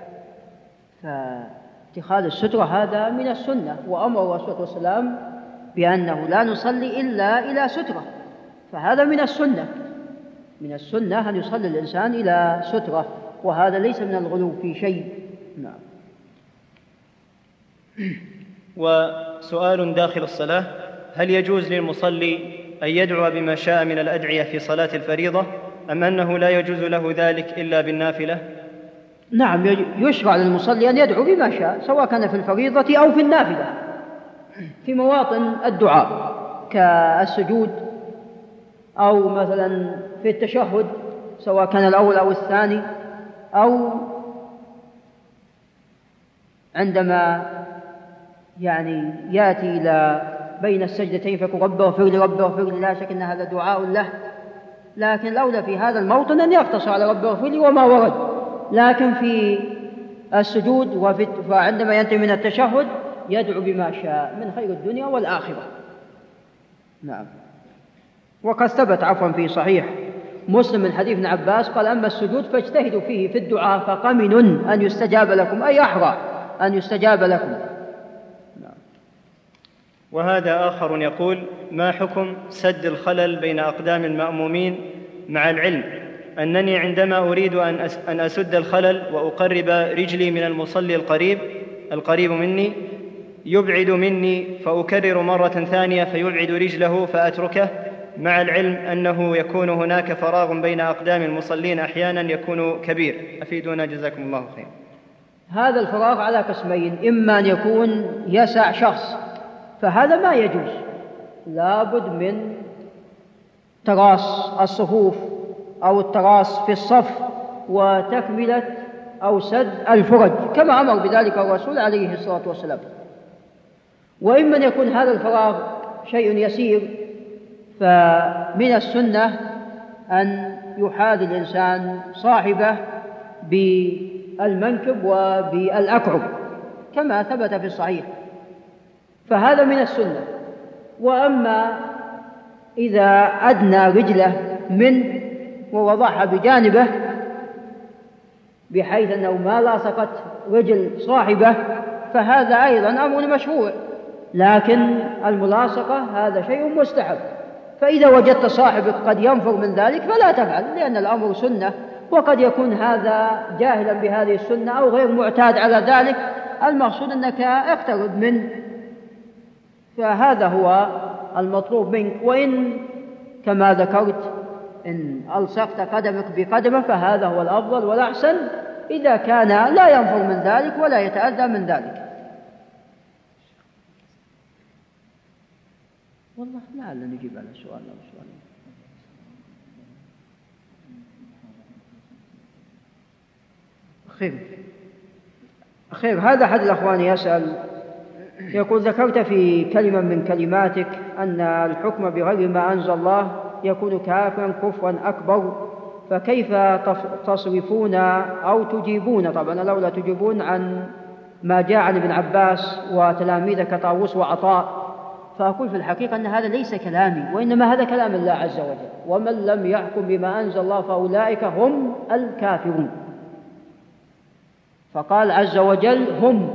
فاتخاذ السترة هذا من السنة، وأمر الرسول صلى الله عليه وسلم بأنه لا نصلي إلا إلى سترة، فهذا من السنة أن يصلي الإنسان إلى سترة، وهذا ليس من الغلو في شيء. نعم.
وسؤال داخل الصلاة: هل يجوز للمصلي أن يدعو بما شاء من الأدعية في صلاة الفريضة، أم أنه لا يجوز له ذلك إلا بالنافلة؟
نعم، يشرع للمصلي أن يدعو بما شاء، سواء كان في الفريضة أو في النافلة، في مواطن الدعاء كالسجود، أو مثلا في التشهد سواء كان الأول أو الثاني، أو عندما يأتي إلى بين السجدتين فيقول: رب اغفر لي رب اغفر لي، لا شك أن هذا دعاء له، لكن الأولى في هذا الموطن أن يقتصر على رب اغفر لي وما ورد. لكن في السجود وعندما ينتهي من التشهد يدعو بما شاء من خير الدنيا والآخرة. نعم. وقد ثبت في صحيح مسلم من حديث ابن عباس قال: أما السجود فاجتهدوا فيه في الدعاء فقمن أن يستجاب لكم، أي أحرى أن يستجاب لكم.
وهذا آخر يقول: ما حكم سد الخلل بين أقدام المأمومين، مع العلم أنني عندما أريد أن أسد الخلل وأقرب رجلي من المصلي القريب مني يبعد مني، فأكرر مرة ثانية فيبعد رجله فأتركه، مع العلم أنه يكون هناك فراغ بين أقدام المصلين أحيانا يكون كبير، أفيدونا جزاكم الله خير.
هذا الفراغ على قسمين: إما أن يكون يسع شخص، فهذا ما يجوز، لابد من تراص الصفوف أو التراص في الصف وتكملة أو سد الفرج كما أمر بذلك الرسول عليه الصلاة والسلام. وإما أن يكون هذا الفراغ شيء يسير، فمن السنة أن يحاذي الإنسان صاحبه بالمنكب وبالأكعب كما ثبت في الصحيح، فهذا من السنة. وأما إذا أدنى رجله منه ووضعها بجانبه بحيث أنه ما لاصقت رجل صاحبه فهذا أيضا أمر مشروع، لكن الملاصقة هذا شيء مستحب. فإذا وجدت صاحبك قد ينفر من ذلك فلا تفعل، لأن الأمر سنة، وقد يكون هذا جاهلا بهذه السنة أو غير معتاد على ذلك، المقصود أنك اقترب منه، فهذا هو المطلوب منك. وإن كما ذكرت إن ألصقت قدمك بقدمه فهذا هو الأفضل والأحسن إذا كان لا ينفر من ذلك ولا يتأذى من ذلك. والله لعل نجيب على السؤال أو سؤالين. خير. هذا أحد الأخوان يسأل يقول: ذكرت في كلمة من كلماتك أن الحكم بغير ما أنزل الله يكون كافرا كفرا أكبر، فكيف تصرفون أو تجيبون، طبعا لولا تجيبون، عن ما جاء عن ابن عباس وتلاميذه كطاووس وعطاء؟ فأقول في الحقيقة أن هذا ليس كلامي، وإنما هذا كلام الله عز وجل: ومن لم يحكم بما أنزل الله فأولئك هم الكافرون. فقال عز وجل هم،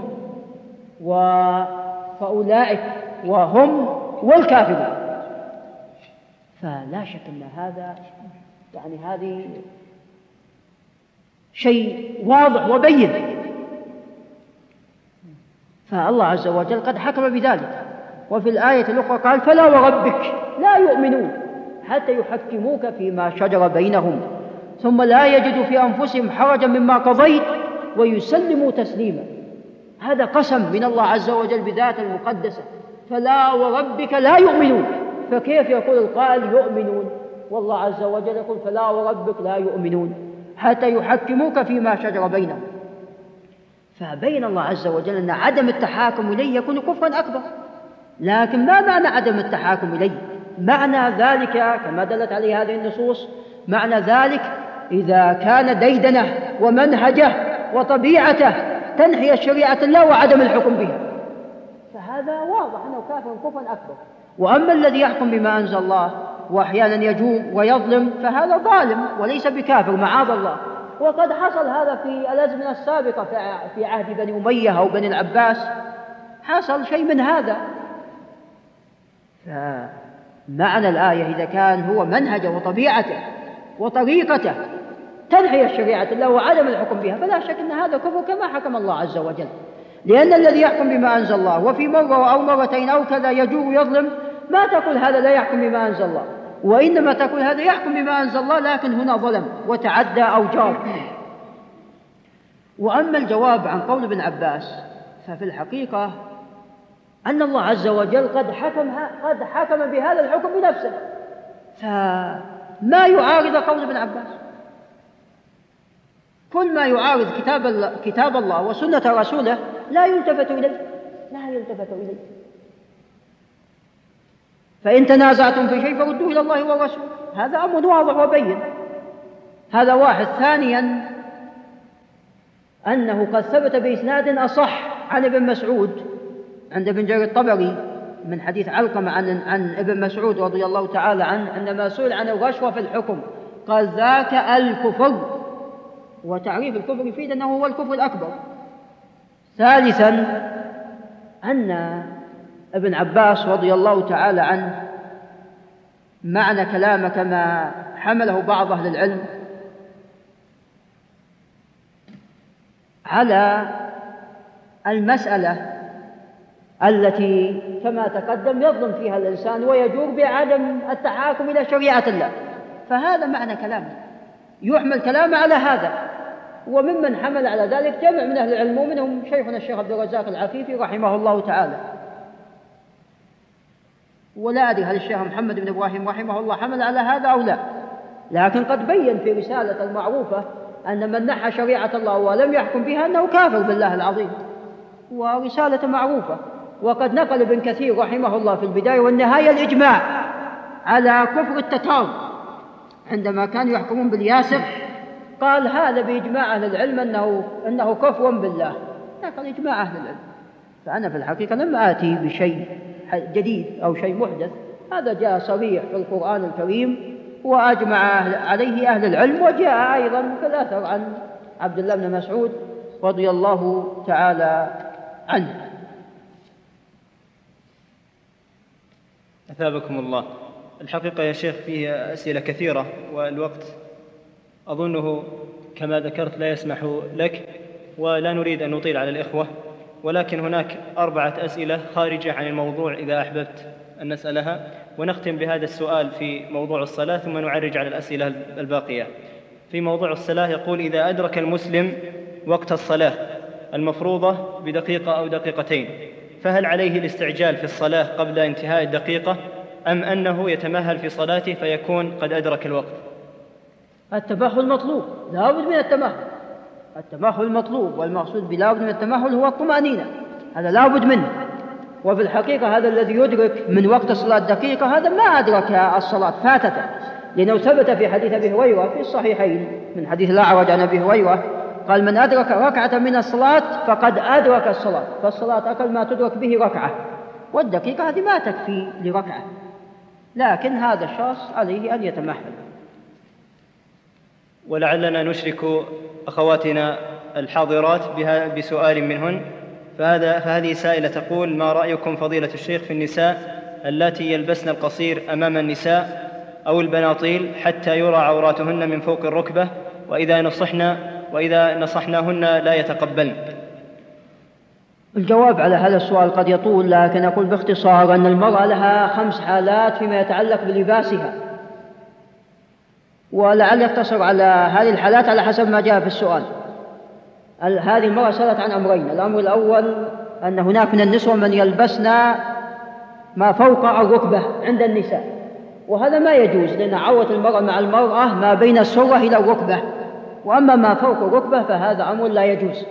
فأولئك وهم والكافرون، فلا شك أن هذا يعني هذه شيء واضح وبين. فالله عز وجل قد حكم بذلك، وفي الآية الأخرى قال: فلا وربك لا يؤمنون حتى يحكموك فيما شجر بينهم ثم لا يجدوا في أنفسهم حرجا مما قضيت ويسلموا تسليما. هذا قسم من الله عز وجل بذات المقدسة: فلا وربك لا يؤمنون. فكيف يقول القائل يؤمنون والله عز وجل يقول فلا وربك لا يؤمنون حتى يحكموك فيما شجر بينهم؟ فبين الله عز وجل أن عدم التحاكم إليه يكون كفرا أكبر. لكن ما معنى عدم التحاكم إليه؟ معنى ذلك كما دلت عليه هذه النصوص، معنى ذلك إذا كان ديدنه ومنهجه وطبيعته تنحي الشريعة الله وعدم الحكم بها، فهذا واضح أنه كافر كفرا أكبر. وأما الذي يحكم بما أنزل الله وأحيانا يجور ويظلم فهذا ظالم وليس بكافر معاذ الله. وقد حصل هذا في الأزمنة السابقة في عهد بني أمية أو بني العباس، حصل شيء من هذا. فمعنى الآية إذا كان هو منهجه وطبيعته وطريقته تنحي الشريعة الله وعدم الحكم بها فلا شك أن هذا كفر كما حكم الله عز وجل. لأن الذي يحكم بما أنزل الله وفي مرة أو مرتين أو كذا يجور ويظلم ما تقول هذا لا يحكم بما أنزل الله، وإنما تقول هذا يحكم بما أنزل الله لكن هنا ظلم وتعدى أو جار. وأما الجواب عن قول ابن عباس ففي الحقيقة أن الله عز وجل قد حكم بهذا الحكم بنفسه، فما يعارض قول ابن عباس. كل ما يعارض كتاب الله وسنة رسوله لا يلتفت إليه. فإن تنازعتم في شيء فردوه إلى الله والرسول، هذا أمر واضح وبين. هذا واحد. ثانيا أنه قد ثبت بإسناد أصح عن ابن مسعود عند ابن جرير الطبري من حديث علقمة عن ابن مسعود رضي الله تعالى عنه عندما سئل عن الرشوة في الحكم قال ذاك الكفر، وتعريف الكفر يفيد أنه هو الكفر الأكبر. ثالثا أن ابن عباس رضي الله تعالى عنه معنى كلامه كما حمله بعض أهل العلم على المسألة التي كما تقدم يظلم فيها الإنسان ويجور بعدم التحاكم إلى شريعة الله، فهذا معنى كلامه، يحمل كلامه على هذا. وممن حمل على ذلك جمع من أهل العلم ومنهم شيخنا الشيخ عبد الرزاق العفيفي رحمه الله تعالى. ولا أدري هل الشيخ محمد بن إبراهيم رحمه الله حمل على هذا أو لا، لكن قد بين في رسالة المعروفة أن من نحى شريعة الله ولم يحكم بها أنه كافر بالله العظيم، ورسالة معروفة. وقد نقل ابن كثير رحمه الله في البداية والنهاية الإجماع على كفر التتار عندما كانوا يحكمون بالياسر، قال هذا بإجماع أهل العلم أنه كفر بالله، نقل إجماع أهل العلم. فأنا في الحقيقة لم آتي بشيء جديد أو شيء محدث، هذا جاء صريح في القرآن الكريم وأجمع عليه أهل العلم، وجاء أيضا في الأثر عن عبد الله بن مسعود رضي الله تعالى عنه.
أثابكم الله. الحقيقة يا شيخ فيه أسئلة كثيرة والوقت أظنه كما ذكرت لا يسمح لك، ولا نريد أن نطيل على الإخوة، ولكن هناك 4 أسئلة خارجة عن الموضوع إذا أحببت أن نسألها، ونختم بهذا السؤال في موضوع الصلاة ثم نعرج على الأسئلة الباقية. في موضوع الصلاة يقول: إذا أدرك المسلم وقت الصلاة المفروضة بدقيقة أو دقيقتين، فهل عليه الاستعجال في الصلاة قبل انتهاء الدقيقة، أم أنه يتمهل في صلاته فيكون قد أدرك الوقت؟
التمهل مطلوب، لا بد من التمهل مطلوب، والمقصود بلا بد من التمهل هو الطمأنينة، هذا لا بد منه. وفي الحقيقة هذا الذي يدرك من وقت الصلاة دقيقة هذا ما أدرك الصلاة، فاتته، لأنه ثبت في حديث أبي هريرة في الصحيحين من حديث الأعرج عن أبي هريرة قال: من أدرك ركعة من الصلاة فقد أدرك الصلاة، فالصلاة أقل ما تدرك به ركعة، والدقيقة هذه ما تكفي لركعة، لكن هذا الشخص عليه أن يتمهل.
ولعلنا نشرك أخواتنا الحاضرات بسؤال منهن. فهذه سائلة تقول: ما رأيكم فضيلة الشيخ في النساء اللاتي يلبسن القصير أمام النساء أو البناطيل حتى يرى عوراتهن من فوق الركبة، وإذا نصحناهن لا يتقبلن؟
الجواب على هذا السؤال قد يطول، لكن أقول باختصار أن المرأة لها 5 حالات فيما يتعلق بلباسها، ولعل يقتصر على هذه الحالات على حسب ما جاء في السؤال. هذه المرأة سألت عن أمرين: الأمر الأول أن هناك من النسوة من يلبسن ما فوق الركبة عند النساء، وهذا ما يجوز، لأن عورة المرأة مع المرأة ما بين السرة إلى الركبة، وأما ما فوق الركبة فهذا أمر لا يجوز.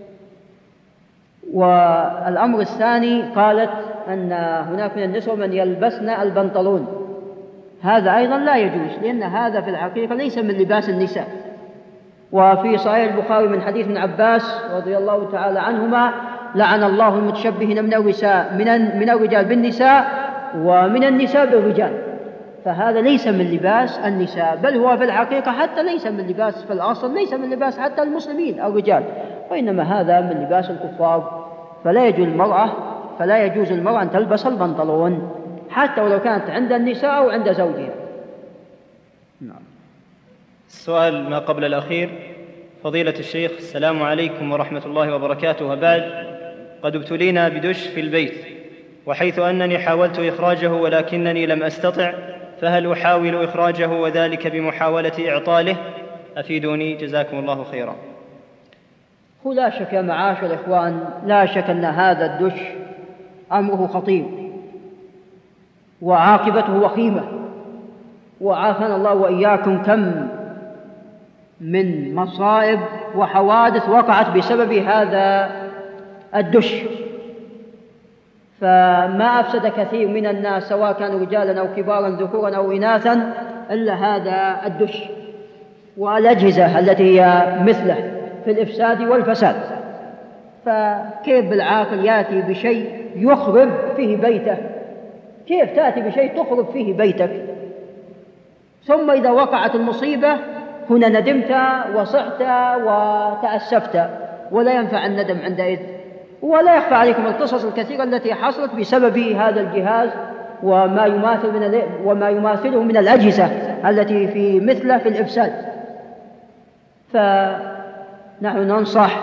والأمر الثاني قالت أن هناك من النسوة من يلبسن البنطلون، هذا أيضا لا يجوز، لأن هذا في الحقيقة ليس من لباس النساء. وفي صحيح البخاري من حديث ابن عباس رضي الله تعالى عنهما: لعن الله المتشبهين من الرجال بالنساء ومن النساء بالرجال. فهذا ليس من لباس النساء، بل هو في الحقيقة حتى ليس من لباس، في الأصل ليس من لباس حتى المسلمين الرجال، وإنما هذا من لباس الكفار. فلا يجوز المرأة أن تلبس البنطلون حتى ولو كانت عند النساء أو عند زوجها.
نعم. السؤال ما قبل الأخير: فضيلة الشيخ، السلام عليكم ورحمة الله وبركاته، وبعد، قد ابتلينا بدش في البيت، وحيث أنني حاولت إخراجه ولكنني لم أستطع، فهل أحاول إخراجه وذلك بمحاولة إعطاله؟ أفيدوني جزاكم الله خيرا.
هو لا شك يا معاشر الإخوان، لا شك أن هذا الدش أمره خطير وعاقبته وخيمة، وعافانا الله وإياكم كم من مصائب وحوادث وقعت بسبب هذا الدش. فما أفسد كثير من الناس سواء كانوا رجالا أو كبارا ذكورا أو إناثا إلا هذا الدش والأجهزة التي هي مثله في الإفساد والفساد. فكيف بالعاقل يأتي بشيء يخرب فيه بيته؟ كيف تأتي بشيء تخرب فيه بيتك؟ ثم إذا وقعت المصيبة هنا ندمت وصحت وتأسفت، ولا ينفع الندم عندئذ. ولا يخفى عليكم القصص الكثيرة التي حصلت بسبب هذا الجهاز وما يماثله من الأجهزة التي في مثله في الإفساد. فنحن ننصح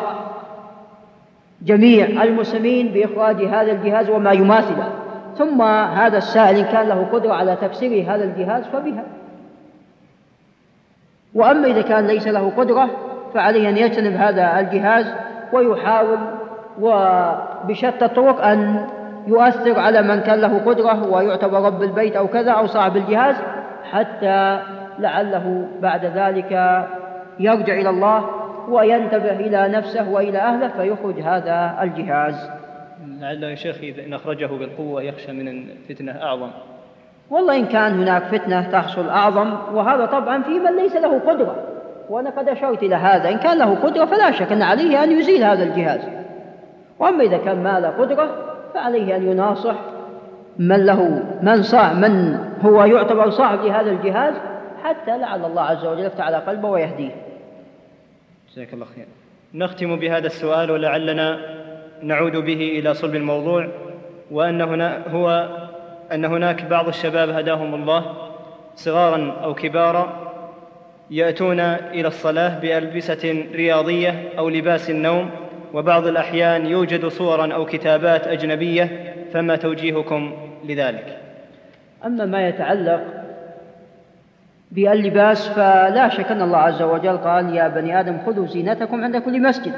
جميع المسلمين بإخراج هذا الجهاز وما يماثله. ثم هذا السائل إن كان له قدرة على تكسير هذا الجهاز فبها، وأما إذا كان ليس له قدرة فعليه أن يجتنب هذا الجهاز ويحاول وبشتى الطرق أن يؤثر على من كان له قدرة ويعتبر رب البيت أو كذا أو صاحب الجهاز، حتى لعله بعد ذلك يرجع إلى الله وينتبه إلى نفسه وإلى أهله فيخرج هذا الجهاز.
لعله يا شيخ إذا أخرجه بالقوة يخشى من الفتنة أعظم.
والله إن كان هناك فتنة تحصل أعظم، وهذا طبعا في من ليس له قدرة، وأنا قد أشرت إلى هذا. إن كان له قدرة فلا شك أن عليه أن يزيل هذا الجهاز، وأما إذا كان ما له قدرة فعليه أن يناصح من هو يعتبر صاحب لهذا الجهاز، حتى لعل الله عز وجل يفتح على قلبه ويهديه.
جزاك الله خير. نختم بهذا السؤال ولعلنا نعود به إلى صلب الموضوع، أن هناك بعض الشباب هداهم الله صغارا أو كبارا يأتون إلى الصلاة بألبسة رياضية أو لباس النوم، وبعض الأحيان يوجد صورا أو كتابات أجنبية، فما توجيهكم لذلك؟
أما ما يتعلق باللباس فلا شك أن الله عز وجل قال يا بني آدم خذوا زينتكم عند كل مسجد،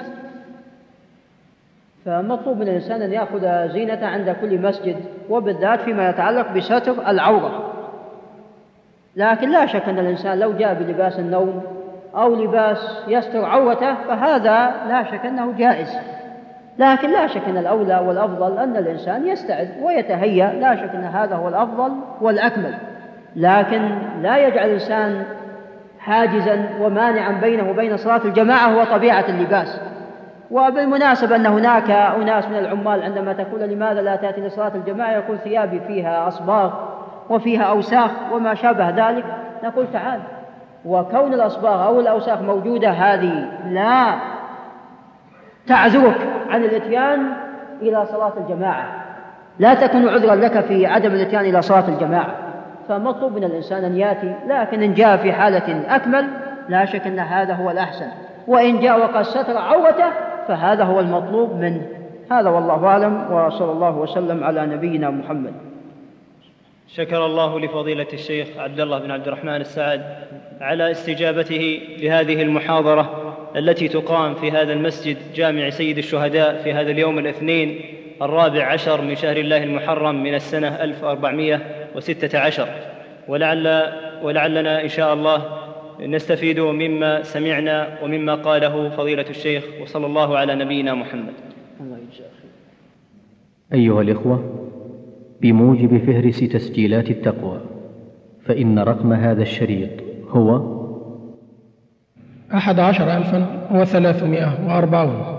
فمطلوب من الإنسان أن يأخذ زينته عند كل مسجد، وبالذات فيما يتعلق بستر العورة. لكن لا شك أن الإنسان لو جاء بلباس النوم أو لباس يستر عورته فهذا لا شك أنه جائز، لكن لا شك أن الأولى والأفضل أن الإنسان يستعد ويتهيأ، لا شك أن هذا هو الأفضل والأكمل، لكن لا يجعل الإنسان حاجزا ومانعا بينه وبين صلاة الجماعة هو طبيعة اللباس. وبالمناسبة أن هناك أناس من العمال عندما تقول لماذا لا تأتي لصلاة الجماعة يقول ثيابي فيها أصباغ وفيها أوساخ وما شابه ذلك، نقول تعال، وكون الأصباغ أو الأوساخ موجودة هذه لا تعذرك عن الإتيان إلى صلاة الجماعة، لا تكون عذرا لك في عدم الإتيان إلى صلاة الجماعة، فمطلوب من الإنسان أن يأتي، لكن إن جاء في حالة أكمل لا شك أن هذا هو الأحسن، وإن جاء وقد ستر عورته فهذا هو المطلوب منه. هذا والله أعلم، وصلى الله وسلم على نبينا محمد.
شكر الله لفضيلة الشيخ عبد الله بن عبد الرحمن السعد على استجابته لهذه المحاضرة التي تقام في هذا المسجد جامع سيد الشهداء في هذا اليوم الاثنين 14 من شهر الله المحرم من السنة 1416، ولعلنا إن شاء الله نستفيد مما سمعنا ومما قاله فضيلة الشيخ، وصلى الله على نبينا محمد.
أيها الإخوة، بموجب فهرس تسجيلات التقوى فإن رقم هذا الشريط هو
11,340.